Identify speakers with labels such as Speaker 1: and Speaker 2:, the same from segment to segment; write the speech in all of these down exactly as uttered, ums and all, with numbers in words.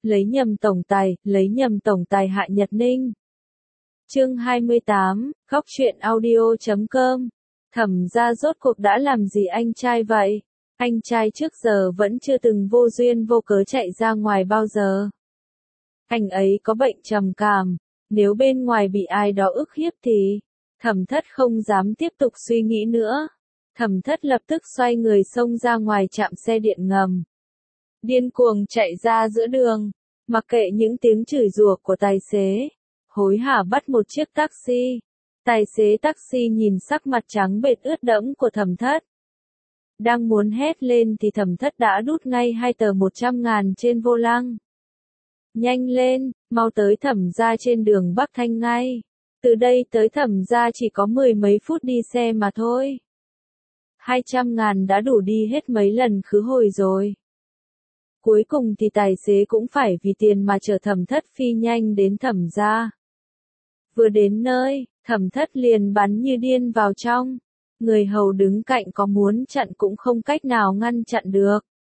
Speaker 1: lấy nhầm tổng tài, lấy nhầm tổng tài Hạ Nhật Ninh. Chương hai mươi tám, khóc chuyện audio chấm com. Thẩm gia rốt cuộc đã làm gì anh trai vậy? Anh trai trước giờ vẫn chưa từng vô duyên vô cớ chạy ra ngoài bao giờ. Anh ấy có bệnh trầm cảm, nếu bên ngoài bị ai đó ức hiếp thì... Thẩm Thất không dám tiếp tục suy nghĩ nữa. Thẩm Thất lập tức xoay người xông ra ngoài trạm xe điện ngầm. Điên cuồng chạy ra giữa đường, mặc kệ những tiếng chửi rủa của tài xế, hối hả bắt một chiếc taxi. Tài xế taxi nhìn sắc mặt trắng bệch ướt đẫm của Thẩm Thất. Đang muốn hét lên thì Thẩm Thất đã đút ngay hai tờ một trăm ngàn trên vô lăng. Nhanh lên, mau tới Thẩm gia trên đường Bắc Thanh ngay. Từ đây tới Thẩm gia chỉ có mười mấy phút đi xe mà thôi. Hai trăm ngàn đã đủ đi hết mấy lần khứ hồi rồi. Cuối cùng thì tài xế cũng phải vì tiền mà chở Thẩm Thất phi nhanh đến Thẩm gia. Vừa đến nơi, Thẩm Thất liền bắn như điên vào trong. Người hầu đứng cạnh có muốn chặn cũng không cách nào ngăn chặn được.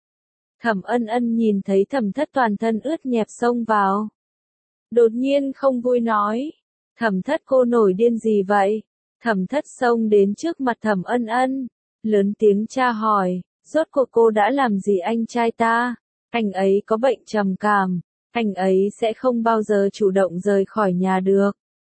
Speaker 1: Thẩm Ân Ân nhìn thấy Thẩm Thất toàn thân ướt nhẹp xông vào. Đột nhiên không vui nói. Thẩm Thất cô nổi điên gì vậy? Thẩm Thất xông đến trước mặt Thẩm Ân Ân. Lớn tiếng tra hỏi, rốt cuộc cô đã làm gì anh trai ta? Anh ấy có bệnh trầm cảm. Anh ấy sẽ không bao giờ chủ động rời khỏi nhà được.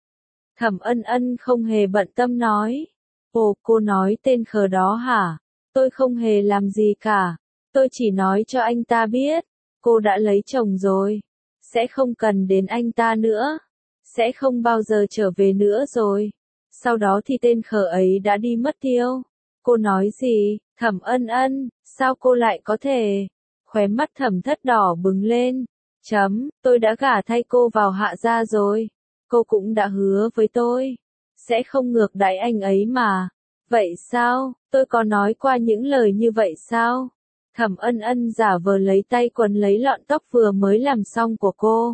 Speaker 1: Thẩm Ân Ân không hề bận tâm nói. Ồ, cô nói tên khờ đó hả? Tôi không hề làm gì cả. Tôi chỉ nói cho anh ta biết. Cô đã lấy chồng rồi. Sẽ không cần đến anh ta nữa. Sẽ không bao giờ trở về nữa rồi. Sau đó thì tên khờ ấy đã đi mất tiêu. Cô nói gì? Thẩm Ân Ân, sao cô lại có thể? Khóe mắt Thẩm Thất đỏ bừng lên. Chấm, tôi đã gả thay cô vào Hạ gia rồi. Cô cũng đã hứa với tôi. Sẽ không ngược đãi anh ấy mà. Vậy sao? Tôi có nói qua những lời như vậy sao? Thẩm Ân Ân giả vờ lấy tay quấn lấy lọn tóc vừa mới làm xong của cô.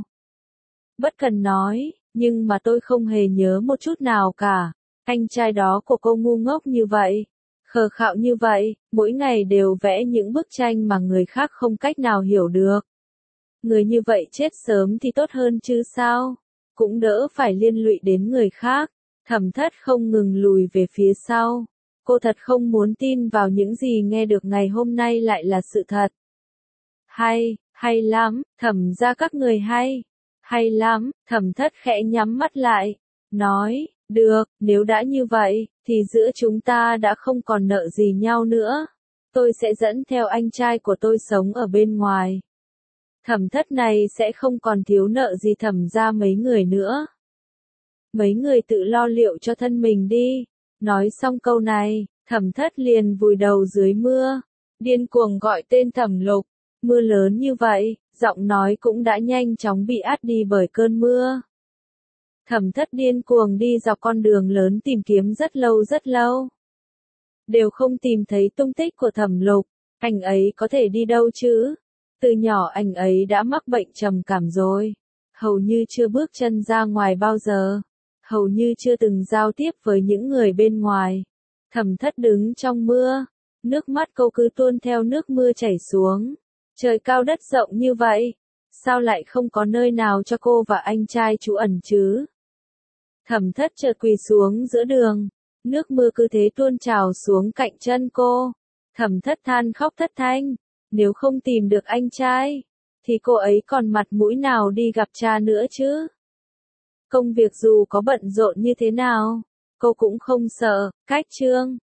Speaker 1: Bất cần nói, nhưng mà tôi không hề nhớ một chút nào cả. Anh trai đó của cô ngu ngốc như vậy, khờ khạo như vậy, mỗi ngày đều vẽ những bức tranh mà người khác không cách nào hiểu được. Người như vậy chết sớm thì tốt hơn chứ sao? Cũng đỡ phải liên lụy đến người khác. Thẩm Thất không ngừng lùi về phía sau. Cô thật không muốn tin vào những gì nghe được ngày hôm nay lại là sự thật. Hay, hay lắm, Thẩm gia các người hay. Hay lắm, Thẩm Thất khẽ nhắm mắt lại. Nói, được, nếu đã như vậy, thì giữa chúng ta đã không còn nợ gì nhau nữa. Tôi sẽ dẫn theo anh trai của tôi sống ở bên ngoài. Thẩm Thất này sẽ không còn thiếu nợ gì Thẩm gia mấy người nữa. Mấy người tự lo liệu cho thân mình đi. Nói xong câu này, Thẩm Thất liền vùi đầu dưới mưa. Điên cuồng gọi tên Thẩm Lục. Mưa lớn như vậy, giọng nói cũng đã nhanh chóng bị át đi bởi cơn mưa. Thẩm Thất điên cuồng đi dọc con đường lớn tìm kiếm rất lâu rất lâu. Đều không tìm thấy tung tích của Thẩm Lục. Anh ấy có thể đi đâu chứ? Từ nhỏ anh ấy đã mắc bệnh trầm cảm rồi. Hầu như chưa bước chân ra ngoài bao giờ. Hầu như chưa từng giao tiếp với những người bên ngoài. Thẩm Thất đứng trong mưa. Nước mắt cô cứ tuôn theo nước mưa chảy xuống. Trời cao đất rộng như vậy. Sao lại không có nơi nào cho cô và anh trai trú ẩn chứ? Thẩm Thất chợt quỳ xuống giữa đường. Nước mưa cứ thế tuôn trào xuống cạnh chân cô. Thẩm Thất than khóc thất thanh. Nếu không tìm được anh trai, thì cô ấy còn mặt mũi nào đi gặp cha nữa chứ? Công việc dù có bận rộn như thế nào, cô cũng không sợ. Cách chương